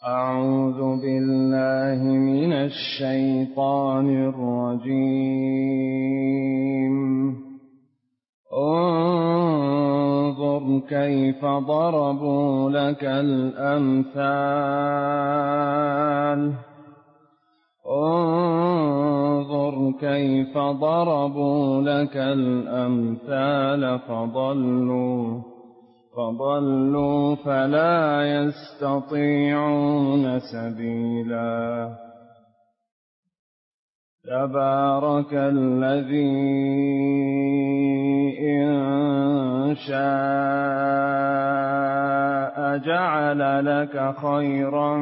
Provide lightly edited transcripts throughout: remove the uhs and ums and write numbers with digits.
أعوذ بالله من الشيطان الرجيم. انظر كيف ضربوا لك الأمثال انظر كيف ضربوا لك الأمثال فضلوا فلا يستطيعون سبيلا. تبارك الذي إن شاء جعل لك خيرا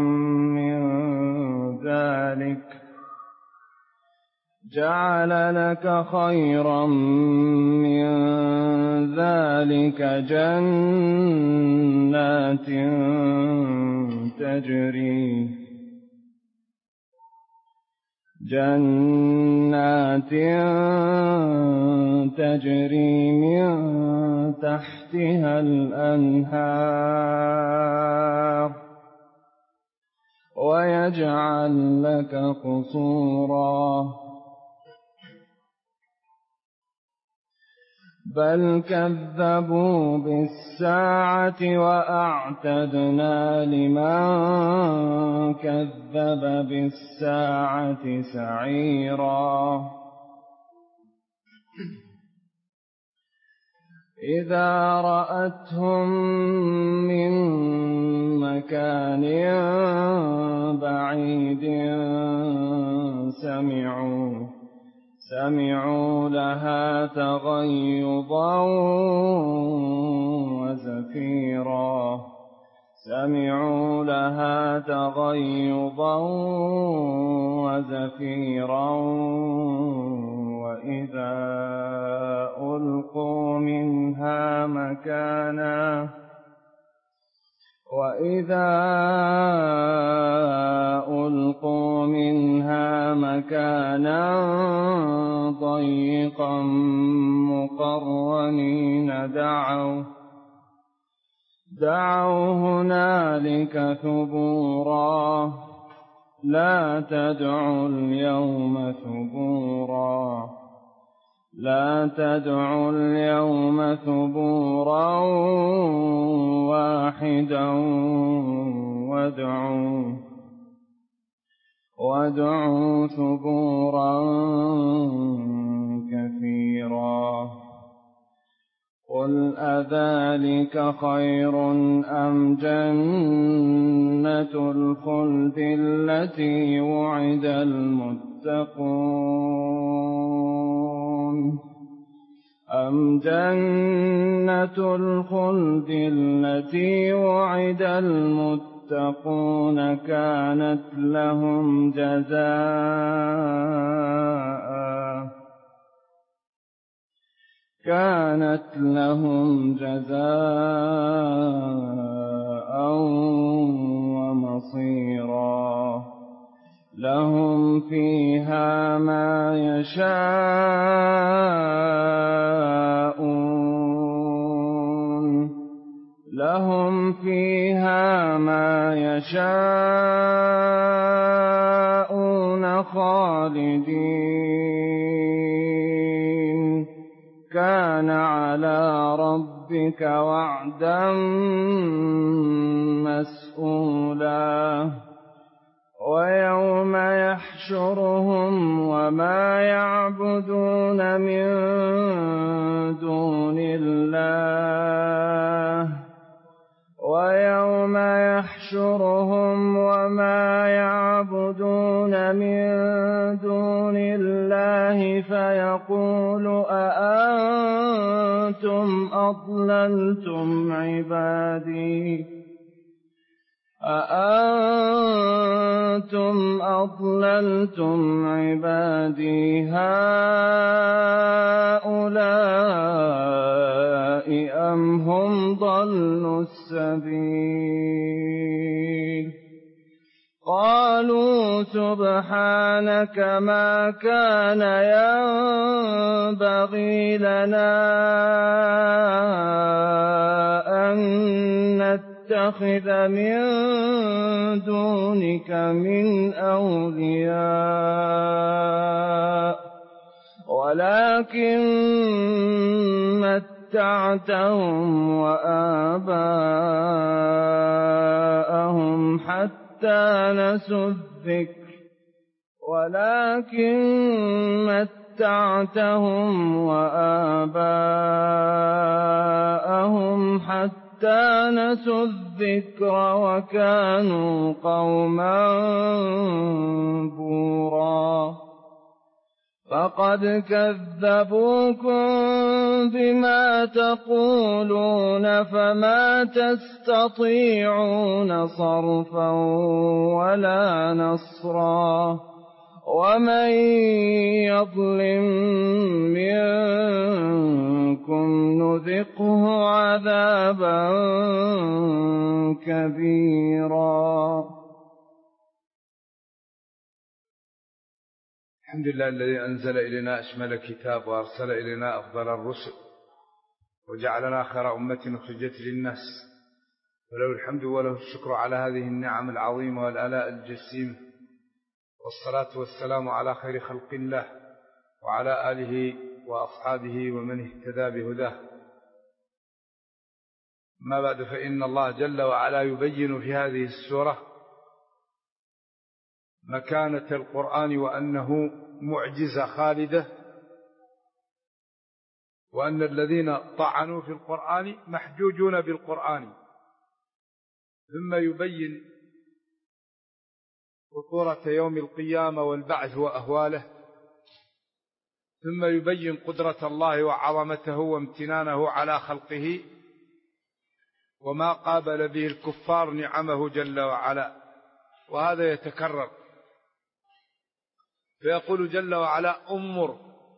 من ذلك جنات تجري من تحتها الأنهار ويجعل لك قصورا بل كذبوا بالساعة وأعتدنا لمن كذب بالساعة سعيرا. إذا رأتهم من مكان بعيد سمعوا لها تغيظا وزفيرا وإذا ألقوا منها مكانا ضيقا مقرنين دعوا هنالك ثبورا. لا تدعوا اليوم ثبورا واحدا وادعوا ثبورا كثيرا. قل أذلك خير أم جنة الخلد التي وعد المتقون كانت لهم جزاء ومصيرا. لهم فيها ما يشاءون خالدين. كان على ربك وعدا مسئولا. ويوم يحشرهم وما يعبدون من دون الله فيقول أأنتم أضللتم عبادي هؤلاء أم هم ضلوا السبيل. قالوا سبحانك ما كان ينبغي لنا أن نتبع نتخذ من دونك من أولياء ولكن متعتهم وآباءهم حتى نسوا الذكر وكانوا قوما بورا فقد كذبوكم بما تقولون فما تستطيعون صرفا ولا نصرا ومن يظلم منكم نذقه عذابا كبيرا. الحمد لله الذي أنزل إلينا أشمل الكتاب وأرسل إلينا أفضل الرسل وجعلنا خير أمة أخرجت للناس، وله الحمد وله الشكر على هذه النعم العظيمة والآلاء الجسيمة، والصلاة والسلام على خير خلق الله وعلى آله وأصحابه ومن اهتدى بهداه. ما بعد، فإن الله جل وعلا يبين في هذه السورة مكانة القرآن وأنه معجزة خالدة، وأن الذين طعنوا في القرآن محجوجون بالقرآن، ثم يبين خطورة يوم القيامة والبعث وأهواله، ثم يبين قدرة الله وعظمته وامتنانه على خلقه وما قابل به الكفار نعمه جل وعلا، وهذا يتكرر. فيقول جل وعلا: أمر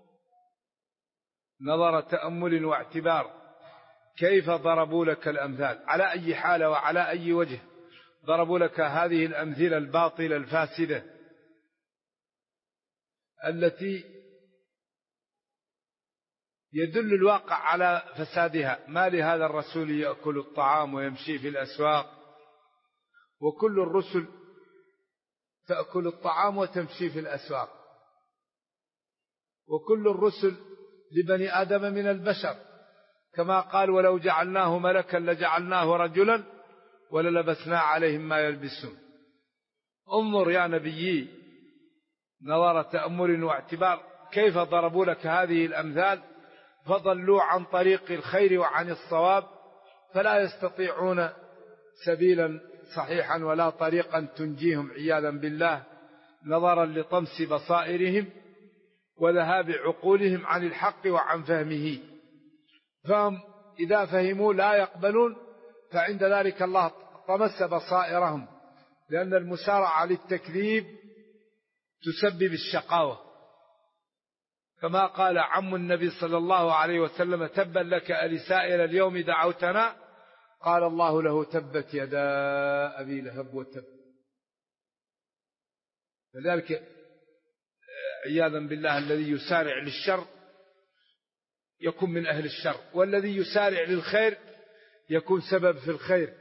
نظر تأمل واعتبار كيف ضربوا لك الأمثال، على أي حالة وعلى أي وجه ضربوا لك هذه الأمثلة الباطلة الفاسدة التي يدل الواقع على فسادها. ما لهذا الرسول يأكل الطعام ويمشي في الأسواق، وكل الرسل تأكل الطعام وتمشي في الأسواق، وكل الرسل لبني آدم من البشر، كما قال: ولو جعلناه ملكا لجعلناه رجلا وللبسنا عليهم ما يلبسون. انظر يا نبيي نظر تأمل واعتبار كيف ضربوا لك هذه الأمثال فضلوا عن طريق الخير وعن الصواب، فلا يستطيعون سبيلا صحيحا ولا طريقا تنجيهم عياذا بالله، نظرا لطمس بصائرهم وذهاب عقولهم عن الحق وعن فهمه. فهم إذا فهموا لا يقبلون، فعند ذلك الله طمس بصائرهم، لأن المسارعة للتكذيب تسبب الشقاوة، كما قال عم النبي صلى الله عليه وسلم: تبا لك ألسائر اليوم دعوتنا، قال الله له: تبت يدا أبي لهب وتب. لذلك عياذا بالله الذي يسارع للشر يكون من أهل الشر، والذي يسارع للخير يكون سبب في الخير.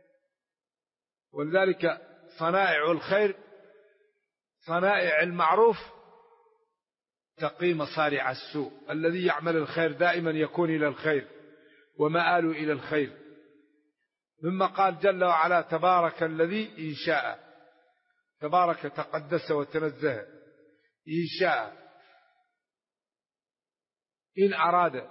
ولذلك صنائع الخير، صنائع المعروف تقي مصارع السوء. الذي يعمل الخير دائما يكون إلى الخير ومآل إلى الخير. ثم قال جل وعلا: تبارك الذي إن شاء، تبارك تقدس وتنزه، إن شاء إن أراد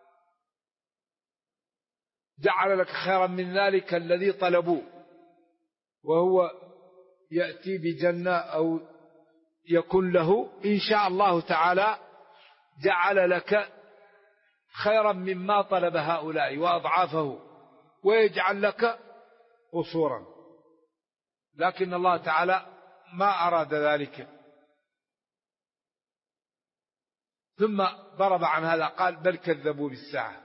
جعل لك خيرا من ذلك الذي طلبوه، وهو يأتي بجنة أو يكون له، إن شاء الله تعالى جعل لك خيرا مما طلب هؤلاء وأضعافه، ويجعل لك قصورا، لكن الله تعالى ما أراد ذلك. ثم ضرب عن هذا قال: بل كذبوا بالساعة.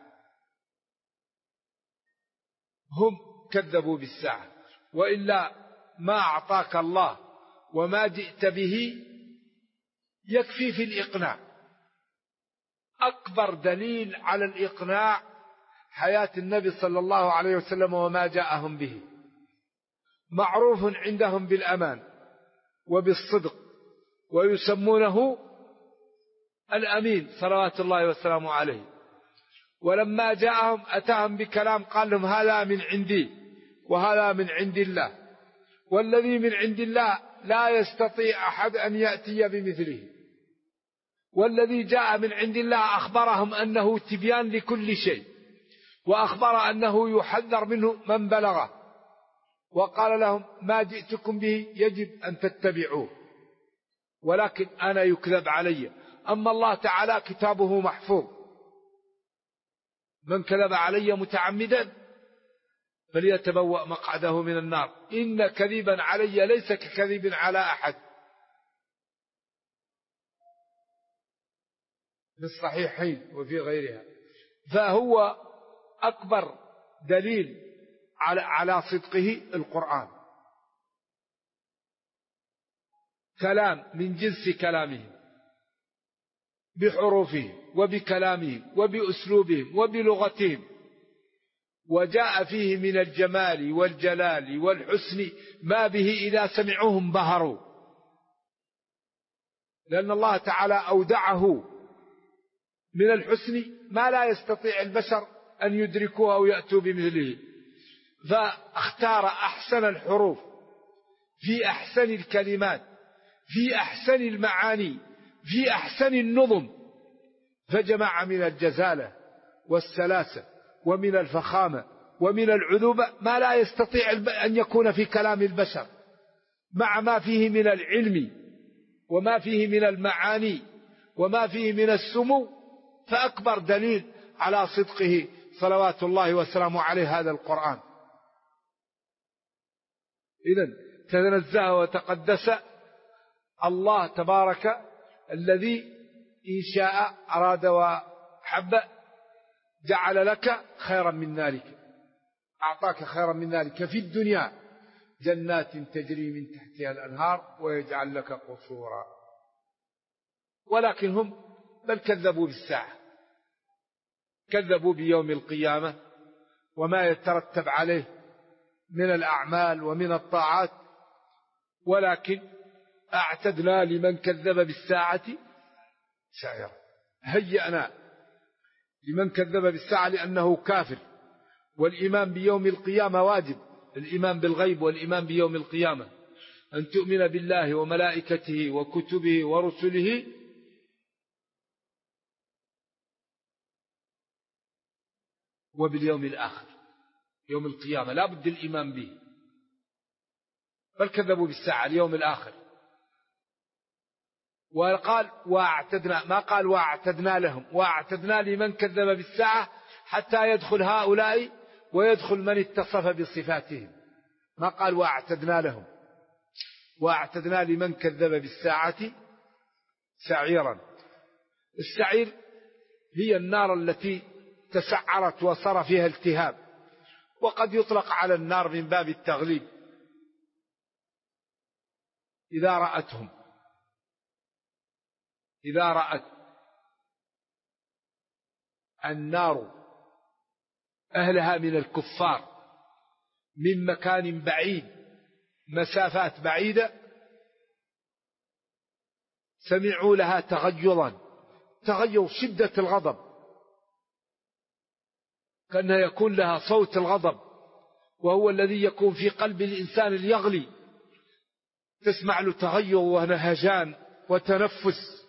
هم كذبوا بالساعة، وإلا ما أعطاك الله وما جئت به يكفي في الإقناع. أكبر دليل على الإقناع حياة النبي صلى الله عليه وسلم وما جاءهم به. معروف عندهم بالأمان وبالصدق، ويسمونه الأمين صلوات الله وسلامه عليه. ولما جاءهم أتاهم بكلام قال لهم هذا من عندي وهذا من عند الله، والذي من عند الله لا يستطيع أحد أن يأتي بمثله، والذي جاء من عند الله أخبرهم أنه تبيان لكل شيء، وأخبر أنه يحذر منه من بلغه، وقال لهم ما جئتكم به يجب أن تتبعوه، ولكن أنا يكذب علي. أما الله تعالى كتابه محفوظ، من كذب علي متعمدا فليتبوأ مقعده من النار، إن كذبا علي ليس ككذب على أحد. في الصحيحين وفي غيرها. فهو أكبر دليل على صدقه القرآن، كلام من جنس كلامه، بحروفه وبكلامه وبأسلوبهم وبلغتهم، وجاء فيه من الجمال والجلال والحسن ما به إذا سمعوه انبهروا، لأن الله تعالى أودعه من الحسن ما لا يستطيع البشر أن يدركوه أو يأتوا بمثله، فاختار أحسن الحروف في أحسن الكلمات في أحسن المعاني في أحسن النظم، فجمع من الجزالة والسلاسة ومن الفخامة ومن العذوبة ما لا يستطيع أن يكون في كلام البشر، مع ما فيه من العلم وما فيه من المعاني وما فيه من السمو. فأكبر دليل على صدقه صلوات الله وسلامه عليه هذا القرآن. إذن تنزه وتقدس الله تبارك الذي إن شاء أراد وحب جعل لك خيرا من ذلك، أعطاك خيرا من ذلك في الدنيا، جنات تجري من تحتها الأنهار ويجعل لك قصورا. ولكن هم بل كذبوا بالساعة، كذبوا بيوم القيامة وما يترتب عليه من الأعمال ومن الطاعات. ولكن أعتدنا لمن كذب بالساعة سعيرا، هيأنا لمن كذب بالساعة لأنه كافر. والإيمان بيوم القيامة واجب، الإيمان بالغيب والإيمان بيوم القيامة، أن تؤمن بالله وملائكته وكتبه ورسله وباليوم الآخر. يوم القيامة لا بد الإيمان به، بل كذبوا بالساعة اليوم الآخر. وقال واعتدنا، ما قال واعتدنا لهم، واعتدنا لمن كذب بالساعة حتى يدخل هؤلاء ويدخل من اتصف بصفاتهم، ما قال واعتدنا لهم، واعتدنا لمن كذب بالساعة سعيرا. السعير هي النار التي تسعرت وصار فيها التهاب، وقد يطلق على النار من باب التغليب. إذا رأت النار أهلها من الكفار من مكان بعيد، مسافات بعيدة، سمعوا لها تغيظا، تغيظ شدة الغضب، كأنها يكون لها صوت الغضب، وهو الذي يكون في قلب الإنسان ليغلي، تسمع له تغيظ ونهجان وتنفس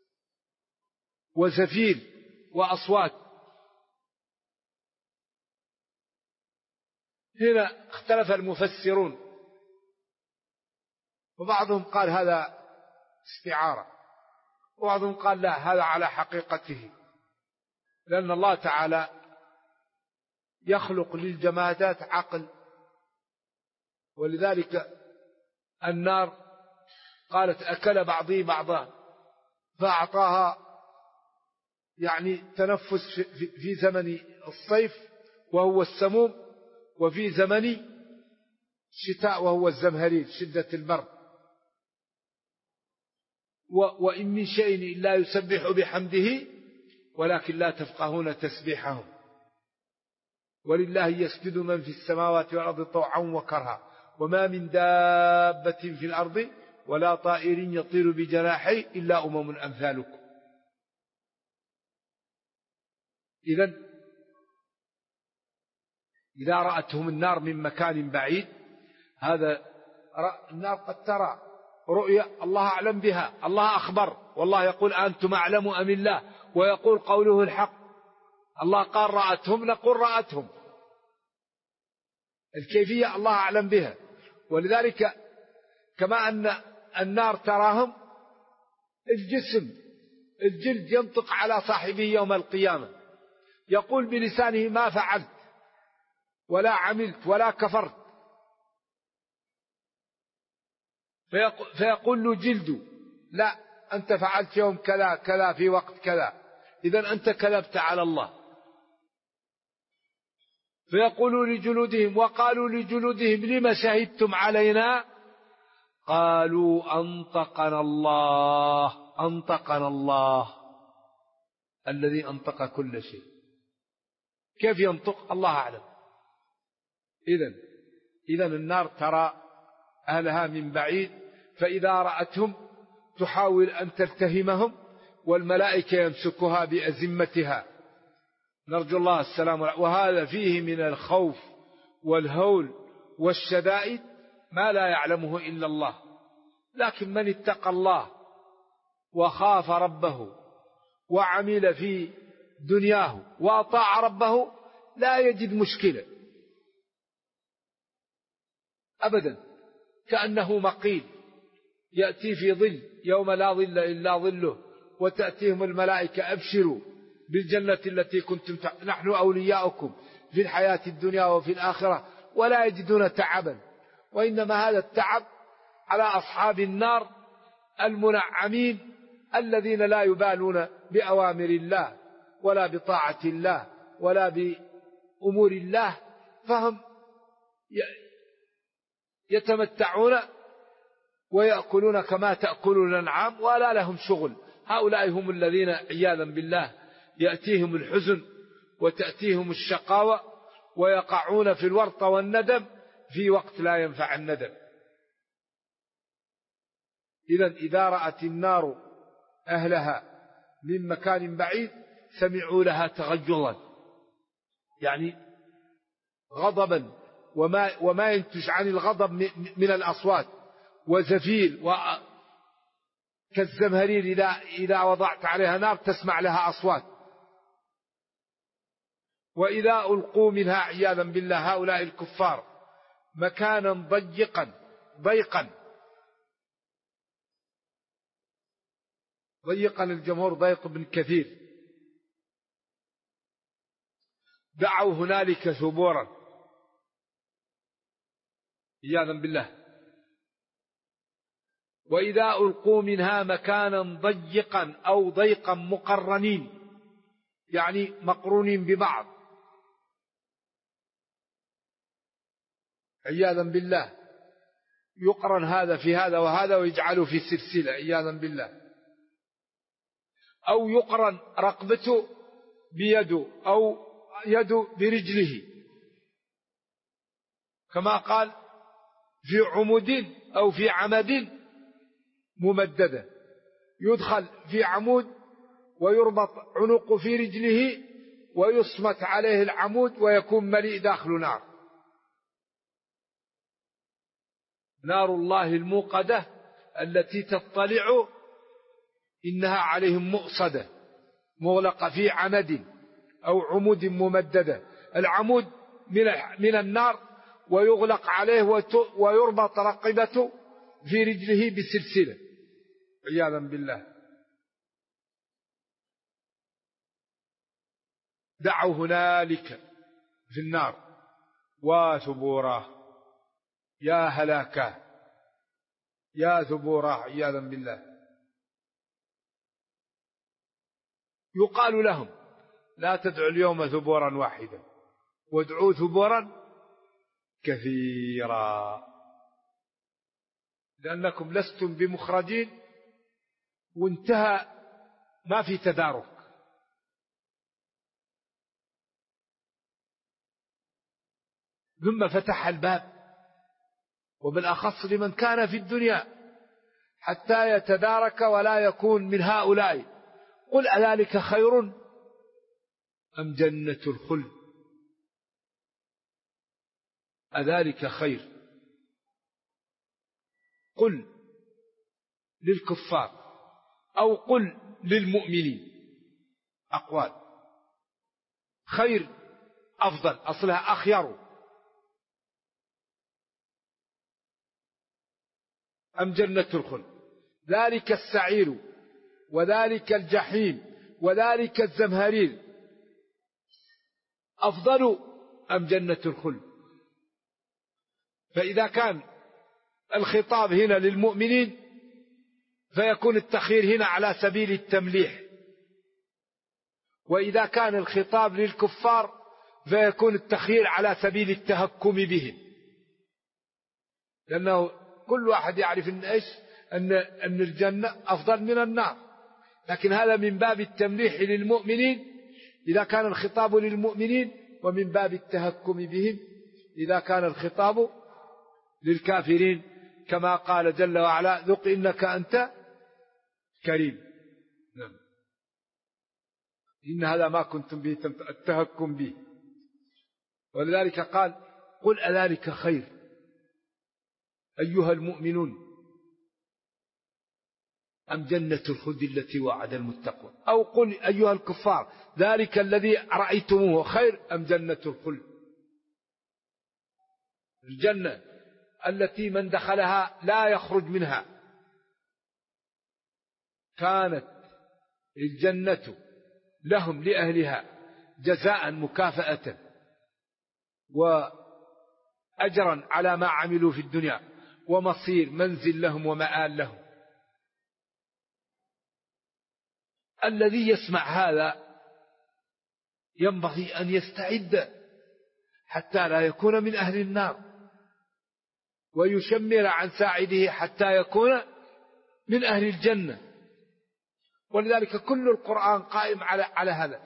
وزفير وأصوات. هنا اختلف المفسرون، وبعضهم قال هذا استعارة، وبعضهم قال لا، هذا على حقيقته، لأن الله تعالى يخلق للجمادات عقل، ولذلك النار قالت أكل بعضي بعضا، فأعطاها يعني تنفس في زمن الصيف وهو السموم، وفي زمن الشتاء وهو الزمهرير شدة البرد. وإن من شيء إلا يسبح بحمده ولكن لا تفقهون تسبيحهم، ولله يسجد من في السماوات والأرض طوعا وكرها وما من دابة في الأرض ولا طائر يطير بجناحيه إلا أمم أمثالكم. إذا رأتهم النار من مكان بعيد، هذا النار قد ترى رؤيا الله أعلم بها، الله أخبر، والله يقول أنتم أعلم أم الله، ويقول قوله الحق. الله قال رأتهم، نقول رأتهم، الكيفية الله أعلم بها. ولذلك كما أن النار تراهم، الجلد ينطق على صاحبه يوم القيامة، يقول بلسانه ما فعلت ولا عملت ولا كفرت، فيقول له جلد لا، أنت فعلت يوم كذا كذا في وقت كذا، إذن أنت كذبت على الله. فيقولوا لجلودهم وقالوا لجلودهم لما شهدتم علينا؟ قالوا أنطقنا الله الذي أنطق كل شيء. كيف ينطق؟ الله أعلم. إذن النار ترى أهلها من بعيد، فإذا رأتهم تحاول أن تلتهمهم، والملائكة يمسكها بأزمتها، نرجو الله السلام. وهذا فيه من الخوف والهول والشدائد ما لا يعلمه إلا الله. لكن من اتقى الله وخاف ربه وعمل في دنياه وأطاع ربه لا يجد مشكلة أبدا، كأنه مقيل يأتي في ظل يوم لا ظل إلا ظله، وتأتيهم الملائكة أبشروا بالجنة التي كنتم نحن أولياؤكم في الحياة الدنيا وفي الآخرة، ولا يجدون تعبا. وإنما هذا التعب على أصحاب النار المنعمين الذين لا يبالون بأوامر الله ولا بطاعة الله ولا بأمور الله، فهم يتمتعون ويأكلون كما تأكل الأنعام ولا لهم شغل. هؤلاء هم الذين عياذا بالله يأتيهم الحزن وتأتيهم الشقاوة ويقعون في الورط والندم في وقت لا ينفع الندم. إذا رأت النار أهلها من مكان بعيد سمعوا لها تغيظا، يعني غضبا، وما ينتج عن الغضب من الأصوات، وزفير، كالزمهرير إذا وضعت عليها نار تسمع لها أصوات. وإذا ألقوا منها عياذا بالله هؤلاء الكفار مكانا ضيقا الجمهور ضيق بن كثير، دعوا هنالك ثبورا عياذا بالله. وإذا ألقوا منها مكانا ضيقا أو ضيقا مقرنين، يعني مقرونين ببعض عياذا بالله، يقرن هذا في هذا وهذا ويجعله في سلسلة عياذا بالله، أو يقرن رقبته بيده أو يده برجله، كما قال في عمود أو في عمد ممددة، يدخل في عمود ويربط عنقه في رجله ويصمت عليه العمود ويكون مليء داخل نار. نار الله الموقدة التي تطلع إنها عليهم مؤصدة مغلقة في عمد أو عمود ممددة. العمود من النار ويغلق عليه ويربط رقبته في رجله بسلسلة عياذا بالله. دعوا هنالك في النار وثبورا، يا هلاكه يا ثبورا عياذا بالله. يقال لهم لا تدعوا اليوم ثبورا واحدا وادعوا ثبورا كثيرا، لأنكم لستم بمخرجين، وانتهى ما في تدارك. ثم فتح الباب وبالأخص لمن كان في الدنيا حتى يتدارك ولا يكون من هؤلاء. قل أذلك خير أم جنة الخلد؟ أذلك خير. قل للكفار أو قل للمؤمنين أقوال. خير أفضل، أصلها أخير. أم جنة الخلد؟ ذلك السعير وذلك الجحيم وذلك الزمهرير أفضل أم جنة الخلد؟ فإذا كان الخطاب هنا للمؤمنين فيكون التخيير هنا على سبيل التمليح، وإذا كان الخطاب للكفار فيكون التخيير على سبيل التهكم بهم، لأنه كل واحد يعرف أن الجنة أفضل من النار، لكن هذا من باب التمليح للمؤمنين إذا كان الخطاب للمؤمنين، ومن باب التهكم بهم إذا كان الخطاب للكافرين، كما قال جل وعلا: ذق إنك أنت كريم. نعم. إن هذا ما كنتم به التهكم به. ولذلك قال: قل أذلك خير أيها المؤمنون أم جنة الخلد التي وعد المتقون؟ أو قل أيها الكفار ذلك الذي رأيتموه خير أم جنة الخلد؟ الجنة التي من دخلها لا يخرج منها. كانت الجنة لهم لأهلها جزاء مكافأة وأجرا على ما عملوا في الدنيا، ومصير منزل لهم ومآل لهم. الذي يسمع هذا ينبغي أن يستعد حتى لا يكون من أهل النار، ويشمر عن ساعده حتى يكون من أهل الجنة. ولذلك كل القرآن قائم على هذا.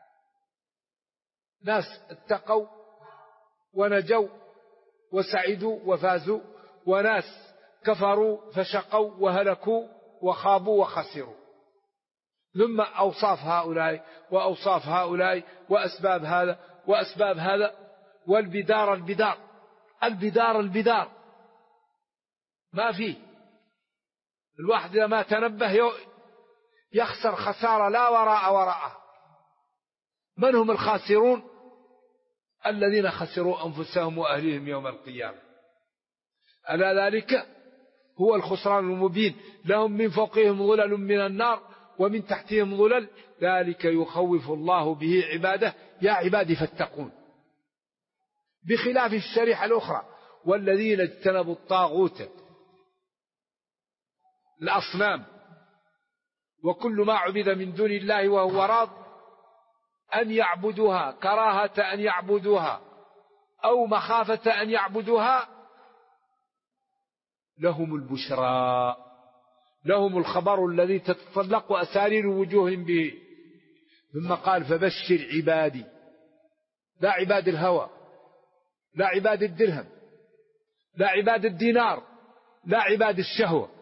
ناس اتقوا ونجوا وسعدوا وفازوا، وناس كفروا فشقوا وهلكوا وخابوا وخسروا. ثم أوصاف هؤلاء وأوصاف هؤلاء وأسباب هذا وأسباب هذا. والبدار البدار ما فيه. الواحد إذا ما تنبه يخسر خسارة لا وراءه. من هم الخاسرون؟ الذين خسروا أنفسهم وأهليهم يوم القيامة. ألا ذلك هو الخسران المبين. لهم من فوقهم ظلل من النار ومن تحتهم ظلل، ذلك يخوف الله به عباده يا عبادي فاتقون. بخلاف الشريحة الأخرى: والذين اجتنبوا الطاغوت الأصنام وكل ما عبد من دون الله وهو راض أن يعبدوها كراهة أن يعبدوها أو مخافة أن يعبدوها، لهم البشرى، لهم الخبر الذي تتطلق أسارير وجوههم به. ثم قال: فبشر عبادي. لا عباد الهوى، لا عباد الدرهم، لا عباد الدينار، لا عباد الشهوة،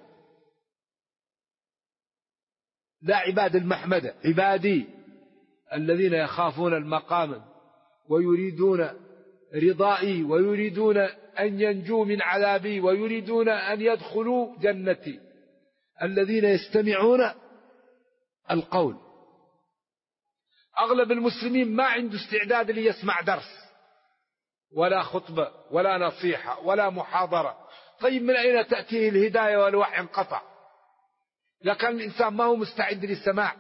لا عباد المحمدة. عبادي الذين يخافون المقام ويريدون رضائي ويريدون أن ينجوا من عذابي ويريدون أن يدخلوا جنتي، الذين يستمعون القول. أغلب المسلمين ما عنده استعداد ليسمع درس ولا خطبة ولا نصيحة ولا محاضرة. طيب من أين تأتيه الهداية والوحي انقطع؟ لكن الإنسان ما هو مستعد للسماع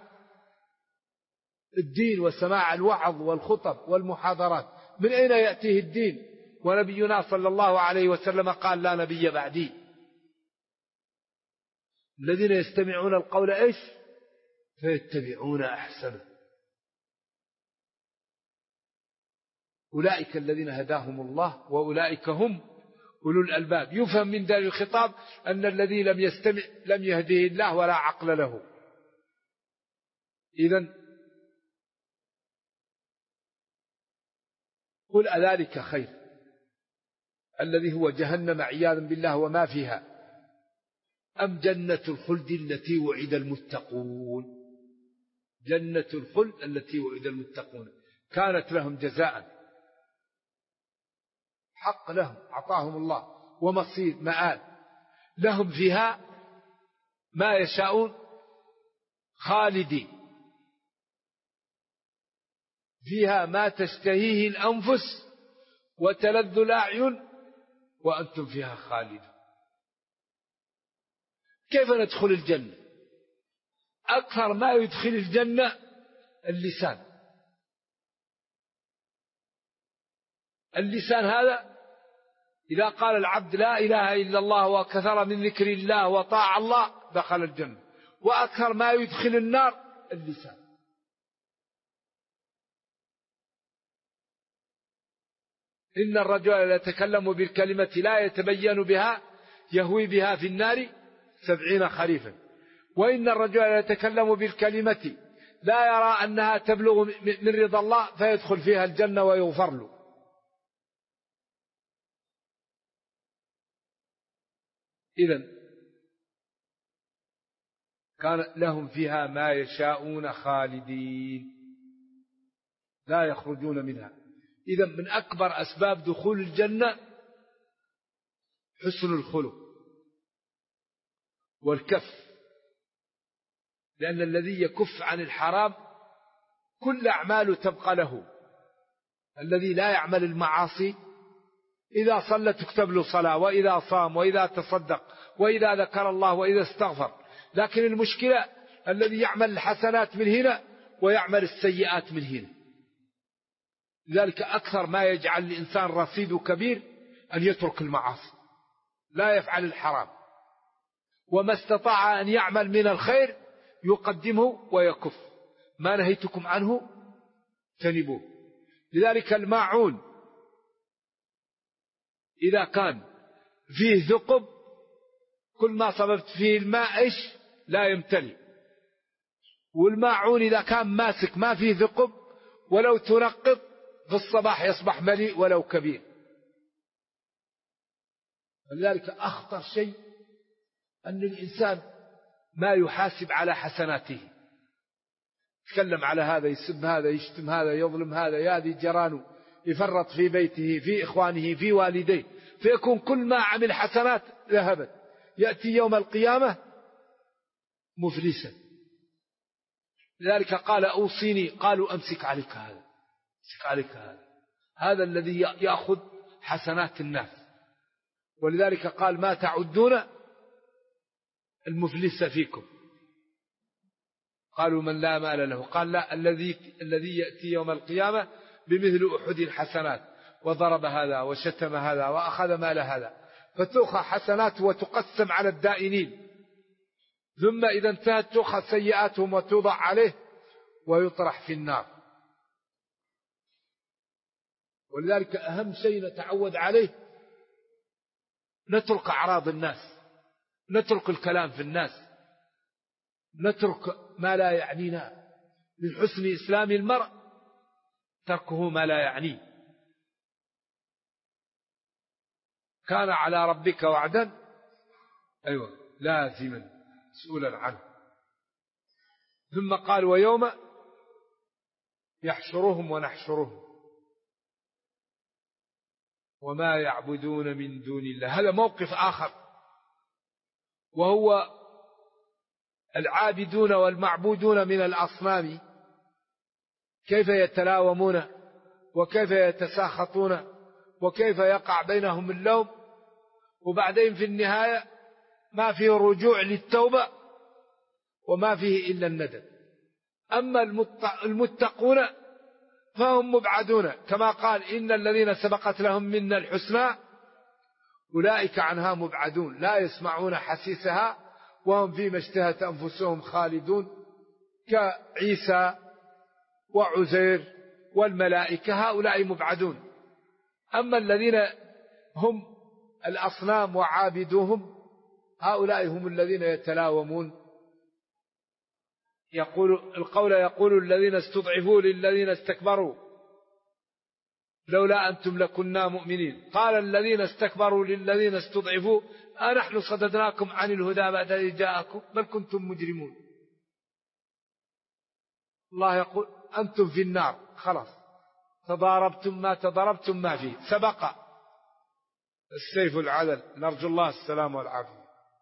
الدين وسماع الوعظ والخطب والمحاضرات. من أين يأتيه الدين ونبينا صلى الله عليه وسلم قال: لا نبي بعدي. الذين يستمعون القول إيش؟ فيتبعون أحسنه. أولئك الذين هداهم الله وأولئك هم أولو الألباب. يفهم من ذلك الخطاب أن الذي لم يستمع لم يهديه الله ولا عقل له. إذن قل أذلك خير الذي هو جهنم عياذا بالله وما فيها، أم جنة الخلد التي وعد المتقون. جنة الخلد التي وعد المتقون كانت لهم جزاء، حق لهم أعطاهم الله، ومصير مآل لهم فيها ما يشاءون خالدين فيها ما تشتهيه الأنفس وتلذ الأعين وأنتم فيها خالدون. كيف ندخل الجنة؟ أكثر ما يدخل الجنة اللسان. اللسان هذا إذا قال العبد لا إله إلا الله وكثر من ذكر الله وطاع الله دخل الجنة. وأكثر ما يدخل النار اللسان. إن الرجل يتكلم بالكلمة لا يتبين بها يهوي بها في النار 70 خريفا، وإن الرجل يتكلم بالكلمة لا يرى أنها تبلغ من رضا الله فيدخل فيها الجنة ويغفر له. إذن كان لهم فيها ما يشاءون خالدين لا يخرجون منها. إذن من أكبر أسباب دخول الجنة حسن الخلق والكف، لأن الذي يكف عن الحرام كل أعماله تبقى له. الذي لا يعمل المعاصي إذا صلى تكتب له صلاة، وإذا صام، وإذا تصدق، وإذا ذكر الله، وإذا استغفر. لكن المشكلة الذي يعمل الحسنات من هنا ويعمل السيئات من هنا. لذلك أكثر ما يجعل الإنسان رصيده كبير أن يترك المعاصي، لا يفعل الحرام، وما استطاع أن يعمل من الخير يقدمه ويكف. ما نهيتكم عنه تنبوه. لذلك الماعون إذا كان فيه ثقب كل ما صببت فيه الماء إيش لا يمتلئ، والماعون إذا كان ماسك ما فيه ثقب ولو تنقط في الصباح يصبح مليء ولو كبير. لذلك أخطر شيء أن الإنسان ما يحاسب على حسناته، يتكلم على هذا، يسب هذا، يشتم هذا، يظلم هذا، يأذي جيرانه، يفرط في بيته، في إخوانه، في والديه، فيكون كل ما عمل حسنات ذهبت، يأتي يوم القيامة مفلسا. لذلك قال أوصيني، قالوا أمسك عليك هذا، أمسك عليك هذا الذي يأخذ حسنات الناس. ولذلك قال ما تعدون المفلس فيكم؟ قالوا من لا مال له. قال لا، الذي يأتي يوم القيامة بمثل أحد حسنات، وضرب هذا وشتم هذا وأخذ مال هذا، فتؤخذ حسنات وتقسم على الدائنين، ثم إذا انتهت تؤخذ سيئاتهم وتوضع عليه ويطرح في النار. ولذلك أهم شيء نتعود عليه نترك أعراض الناس، نترك الكلام في الناس، نترك ما لا يعنينا. من حسن إسلام المرء تركه ما لا يعنيه. كان على ربك وعدا لازما مسؤولا عنه. ثم قال ويوم يحشرهم ونحشرهم وما يعبدون من دون الله. هذا موقف آخر، وهو العابدون والمعبودون من الأصنام كيف يتلاومون وكيف يتساخطون وكيف يقع بينهم اللوم، وبعدين في النهاية ما فيه رجوع للتوبة وما فيه إلا الندم. أما المتقون فهم مبعدون، كما قال إن الذين سبقت لهم منا الحسنى أولئك عنها مبعدون لا يسمعون حسيسها وهم فيما اشتهت أنفسهم خالدون، كعيسى وعزير والملائكة هؤلاء مبعدون. أما الذين هم الأصنام وعابدوهم هؤلاء هم الذين يتلاومون. يقول الذين استضعفوا للذين استكبروا لولا أنتم لكنا مؤمنين. قال الذين استكبروا للذين استضعفوا أنحن صددناكم عن الهدى بعد إذ جاءكم بل كنتم مجرمون. الله يقول أنتم في النار خلاص، تضاربتم ما تضربتم ما فيه، سبق السيف العدل، نرجو الله السلام والعافية.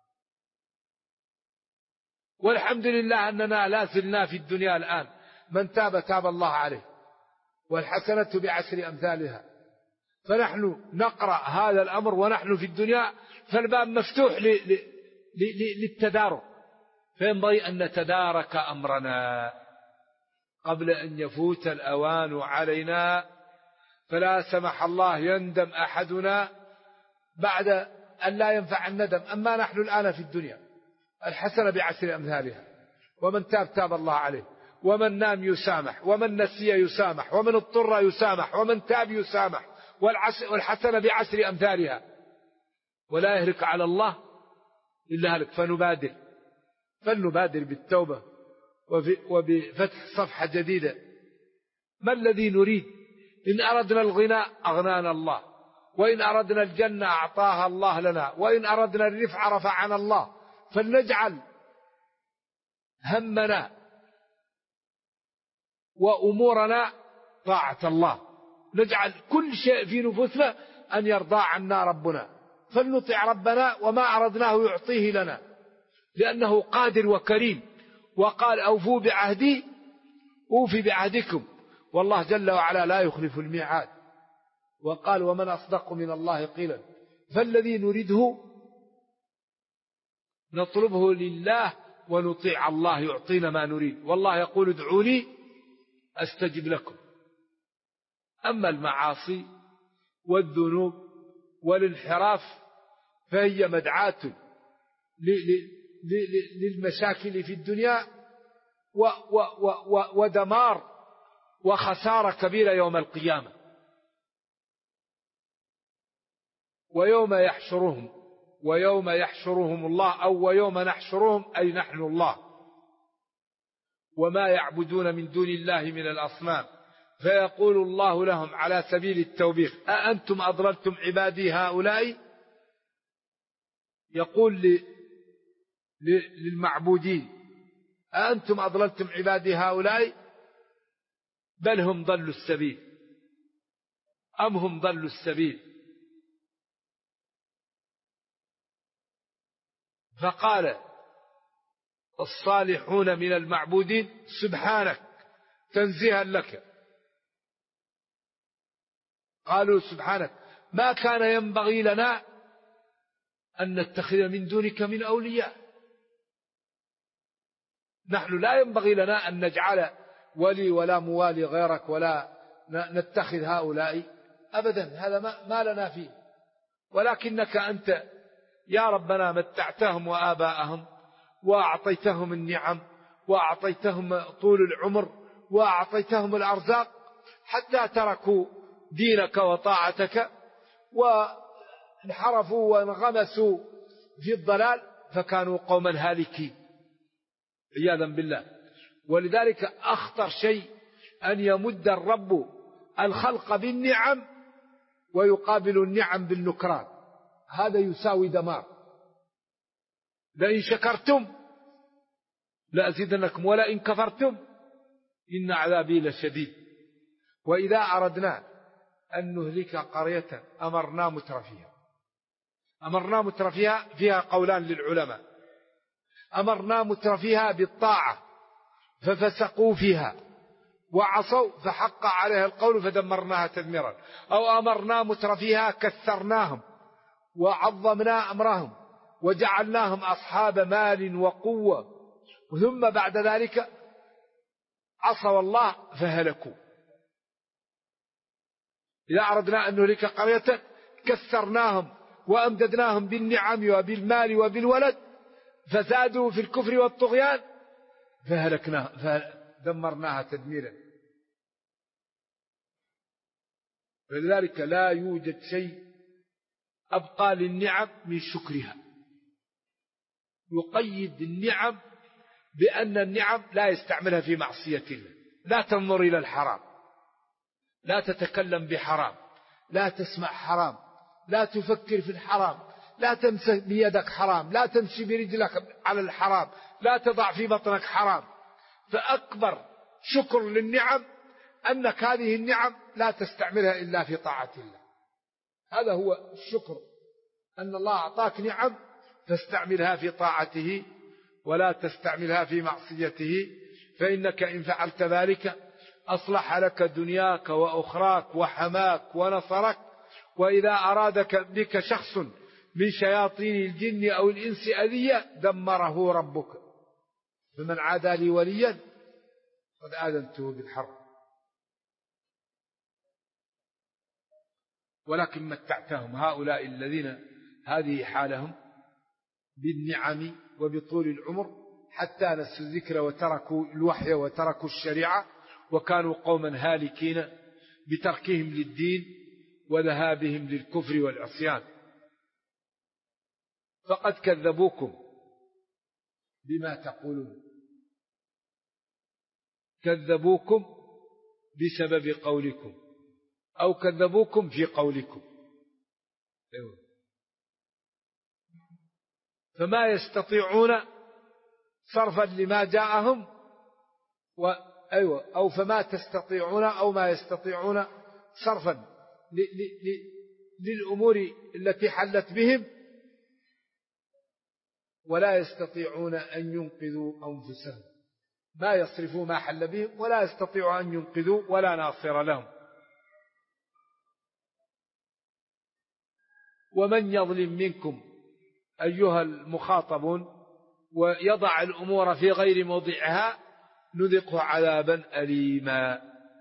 والحمد لله أننا لا زلنا في الدنيا الآن، من تاب تاب الله عليه، والحسنة بعشر أمثالها. فنحن نقرأ هذا الأمر ونحن في الدنيا، فالباب مفتوح للتدارك، فينبغي أن نتدارك أمرنا قبل أن يفوت الأوان علينا، فلا سمح الله يندم أحدنا بعد أن لا ينفع الندم. أما نحن الآن في الدنيا الحسنة بعشر أمثالها، ومن تاب تاب الله عليه، ومن نام يسامح، ومن نسي يسامح، ومن اضطر يسامح، ومن تاب يسامح، والحسنة بعشر أمثالها، ولا يهلك على الله إلا هلك. فلنبادر بالتوبة وبفتح صفحة جديدة. ما الذي نريد؟ إن أردنا الغنى أغنانا الله، وإن أردنا الجنة أعطاها الله لنا، وإن أردنا الرفع رفعنا الله. فلنجعل همنا وأمورنا طاعة الله، نجعل كل شيء في نفوسنا أن يرضى عنا ربنا، فلنطع ربنا وما أردناه يعطيه لنا، لأنه قادر وكريم. وقال أوفوا بعهدي أوفي بعهدكم، والله جل وعلا لا يخلف الميعاد. وقال ومن أصدق من الله قيلا. فالذي نريده نطلبه لله ونطيع الله يعطينا ما نريد، والله يقول ادعوني أستجب لكم. أما المعاصي والذنوب والانحراف فهي مدعاة للمشاكل في الدنيا ودمار وخسارة كبيرة يوم القيامة. ويوم يحشرهم الله، أو ويوم نحشرهم أي نحن الله، وما يعبدون من دون الله من الأصنام، فيقول الله لهم على سبيل التوبيخ أأنتم أضللتم عبادي هؤلاء. يقول للمعبودين أأنتم أضللتم عبادي هؤلاء بل هم ضلوا السبيل أم هم ضلوا السبيل. فقال الصالحون من المعبودين سبحانك تنزيها لك، قالوا سبحانك ما كان ينبغي لنا أن نتخذ من دونك من أولياء. نحن لا ينبغي لنا أن نجعل ولي ولا موالي غيرك ولا نتخذ هؤلاء أبدا، هذا ما لنا فيه. ولكنك أنت يا ربنا متعتهم وآباءهم وأعطيتهم النعم وأعطيتهم طول العمر وأعطيتهم الأرزاق حتى تركوا دينك وطاعتك وانحرفوا وانغمسوا في الضلال فكانوا قوما هالكين عياذا بالله. ولذلك أخطر شيء أن يمد الرب الخلق بالنعم ويقابل النعم بالنكران، هذا يساوي دمار. لئن شكرتم لأزيدنكم ولئن كفرتم إن عذابي لشديد. وإذا أردنا أن نهلك قرية أمرنا مترفيها فيها قولان للعلماء. أمرنا مترفيها بالطاعة ففسقوا فيها وعصوا فحق عليها القول فدمرناها تدميرا، أو أمرنا مترفيها كثرناهم وعظمنا أمرهم وجعلناهم أصحاب مال وقوة ثم بعد ذلك عصوا الله فهلكوا. إذا أردنا أن نهلك قرية كثرناهم وأمددناهم بالنعم وبالمال وبالولد فزادوا في الكفر والطغيان فدمرناها تدميرا. فلذلك لا يوجد شيء أبقى للنعم من شكرها. يقيد النعم بأن النعم لا يستعملها في معصية الله. لا تنظر إلى الحرام، لا تتكلم بحرام، لا تسمع حرام، لا تفكر في الحرام، لا تمسك بيدك حرام، لا تمشي برجلك على الحرام، لا تضع في بطنك حرام. فأكبر شكر للنعم أنك هذه النعم لا تستعملها إلا في طاعة الله. هذا هو الشكر، أن الله أعطاك نعم فاستعملها في طاعته ولا تستعملها في معصيته، فإنك إن فعلت ذلك أصلح لك دنياك وأخراك وحماك ونصرك. وإذا أرادك بك شخص من شياطين الجن أو الإنس أذية دمره ربك. فمن عادى لي وليا قد آذنته بالحرب. ولكن متعتهم هؤلاء الذين هذه حالهم بالنعم وبطول العمر حتى نسوا الذكر وتركوا الوحي وتركوا الشريعة، وكانوا قوما هالكين بتركهم للدين وذهابهم للكفر والعصيان. فقد كذبوكم بما تقولون، كذبوكم بسبب قولكم أو كذبوكم في قولكم. فما يستطيعون صرفا لما جاءهم أو فما تستطيعون أو ما يستطيعون صرفا للأمور التي حلت بهم، ولا يستطيعون أن ينقذوا أنفسهم. ما يصرفوا ما حل بهم ولا يستطيعوا أن ينقذوا ولا ناصر لهم. ومن يظلم منكم أيها المخاطبون ويضع الأمور في غير موضعها نذقه عذابا أليما.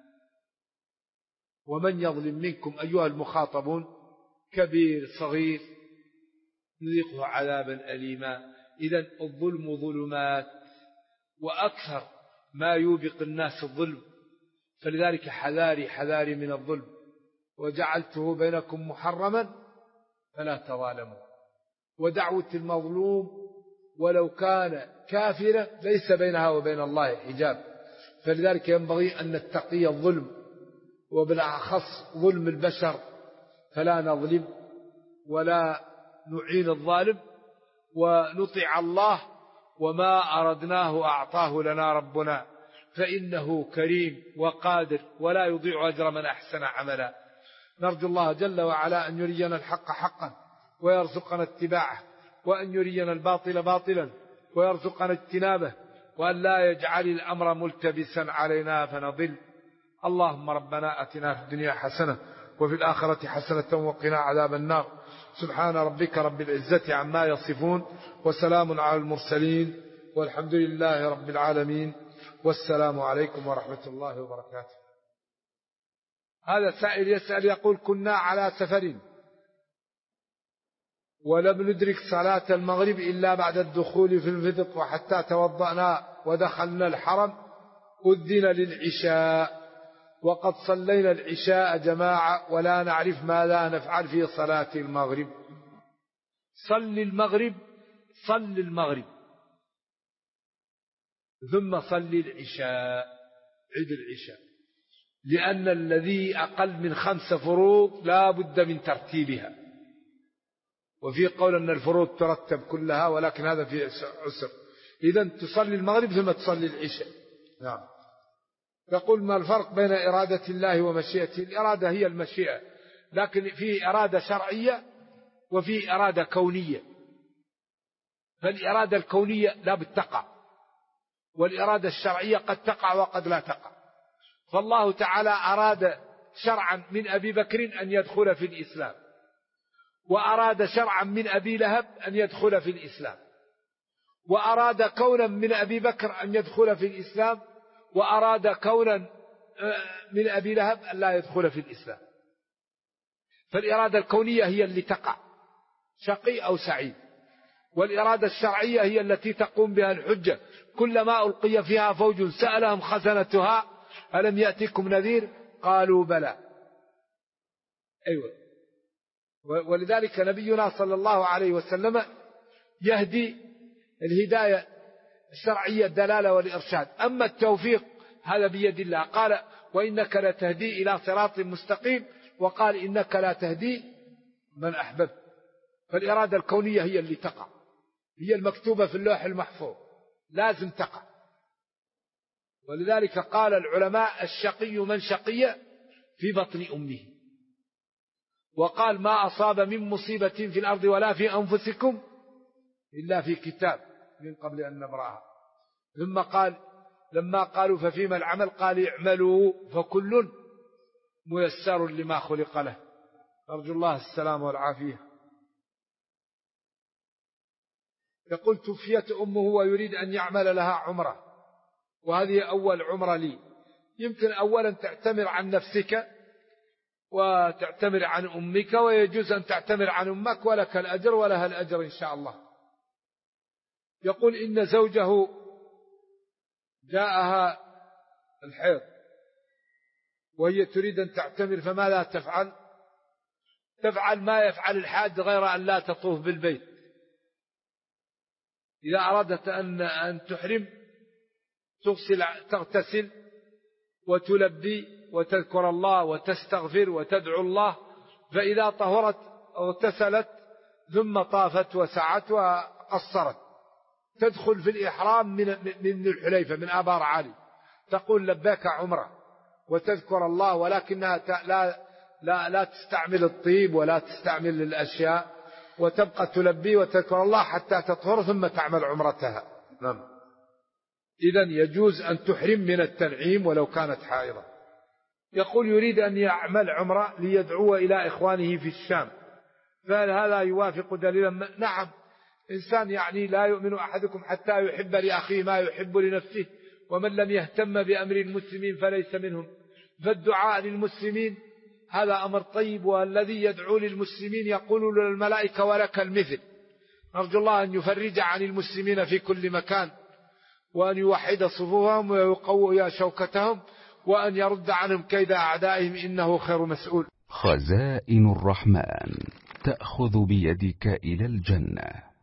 ومن يظلم منكم أيها المخاطبون كبير صغير نذقه عذابا أليما. إذن الظلم ظلمات، وأكثر ما يوبق الناس الظلم، فلذلك حذاري من الظلم، وجعلته بينكم محرما فلا تظالموا. ودعوة المظلوم ولو كان كافرا ليس بينها وبين الله حجاب، فلذلك ينبغي أن نتقي الظلم، وبالأخص ظلم البشر، فلا نظلم ولا نعين الظالم ونطيع الله. وما أردناه أعطاه لنا ربنا، فإنه كريم وقادر ولا يضيع أجر من أحسن عملا. نرجو الله جل وعلا أن يرينا الحق حقا ويرزقنا اتباعه، وأن يرينا الباطل باطلا ويرزقنا اجتنابه، وأن لا يجعل الأمر ملتبسا علينا فنضل. اللهم ربنا أتنا في الدنيا حسنة وفي الآخرة حسنة وقنا عذاب النار. سبحان ربك رب العزة عما يصفون، وسلام على المرسلين، والحمد لله رب العالمين، والسلام عليكم ورحمة الله وبركاته. هذا سائل يسأل يقول: كنا على سفر ولم ندرك صلاة المغرب إلا بعد الدخول في الفدق، وحتى توضأنا ودخلنا الحرم أذن للعشاء، وقد صلينا العشاء جماعة ولا نعرف ماذا نفعل في صلاة المغرب. صل المغرب ثم صل العشاء، عيد العشاء، لأن الذي أقل من 5 فروض لا بد من ترتيبها. وفي قول أن الفروض ترتب كلها، ولكن هذا في عسر. إذن تصلي المغرب ثم تصلي العشاء. نعم. يقول: ما الفرق بين إرادة الله ومشيئته؟ الإرادة هي المشيئة، لكن في إرادة شرعية وفي إرادة كونية. فالإرادة الكونية لا بتقع، والإرادة الشرعية قد تقع وقد لا تقع. فالله تعالى أراد شرعا من أبي بكر أن يدخل في الإسلام، وأراد شرعا من أبي لهب أن يدخل في الإسلام، وأراد كونا من أبي بكر أن يدخل في الإسلام، وأراد كونا من أبي لهب أن لا يدخل في الإسلام. فالإرادة الكونية هي اللي تقع، شقي أو سعيد، والإرادة الشرعية هي التي تقوم بها الحجة. كلما ألقي فيها فوج سألهم خزنتها ألم يأتكم نذير قالوا بلى. أيوة. ولذلك نبينا صلى الله عليه وسلم يهدي الهداية الشرعية الدلالة والإرشاد. أما التوفيق هذا بيد الله. قال وإنك لتهدي إلى صراط مستقيم، وقال إنك لا تهدي من أحببت. فالإرادة الكونية هي اللي تقع، هي المكتوبة في اللوح المحفوظ، لازم تقع. ولذلك قال العلماء الشقي من شقي في بطن أمه. وقال ما أصاب من مصيبة في الأرض ولا في أنفسكم إلا في كتاب من قبل أن نبرأها. ثم قال لما قالوا ففيما العمل قال اعملوا فكل ميسر لما خلق له. أرجو الله السلام والعافية. يقول توفيت أمه ويريد أن يعمل لها عمرة، وهذه أول عمرة لي. يمكن أولا تعتمر عن نفسك وتعتمر عن أمك، ويجوز أن تعتمر عن أمك ولك الأجر ولها الأجر إن شاء الله. يقول إن زوجه جاءها الحيض وهي تريد أن تعتمر، فماذا تفعل؟ تفعل ما يفعل الحاج غير أن لا تطوف بالبيت. إذا أرادت أن تحرم تغتسل وتلبي وتذكر الله وتستغفر وتدعو الله، فإذا طهرت اغتسلت ثم طافت وسعت وقصرت، تدخل في الإحرام من الحليفة من آبار عالي، تقول لبيك عمرة وتذكر الله، ولكنها لا تستعمل الطيب ولا تستعمل الأشياء، وتبقى تلبي وتذكر الله حتى تطهر ثم تعمل عمرتها. نعم. إذن يجوز أن تحرم من التنعيم ولو كانت حائضة. يقول يريد أن يعمل عمرة ليدعو إلى إخوانه في الشام، فهل هذا يوافق دليلا؟ نعم. إنسان يعني لا يؤمن أحدكم حتى يحب لأخيه ما يحب لنفسه، ومن لم يهتم بأمر المسلمين فليس منهم. فالدعاء للمسلمين هذا أمر طيب، والذي يدعو للمسلمين يقول للملائكة ولك المثل. نرجو الله أن يفرج عن المسلمين في كل مكان، وأن يوحد صفوفهم ويقوي شوكتهم، وأن يرد عنهم كيد أعدائهم إنه خير مسؤول. خزائن الرحمن تأخذ بيدك إلى الجنة.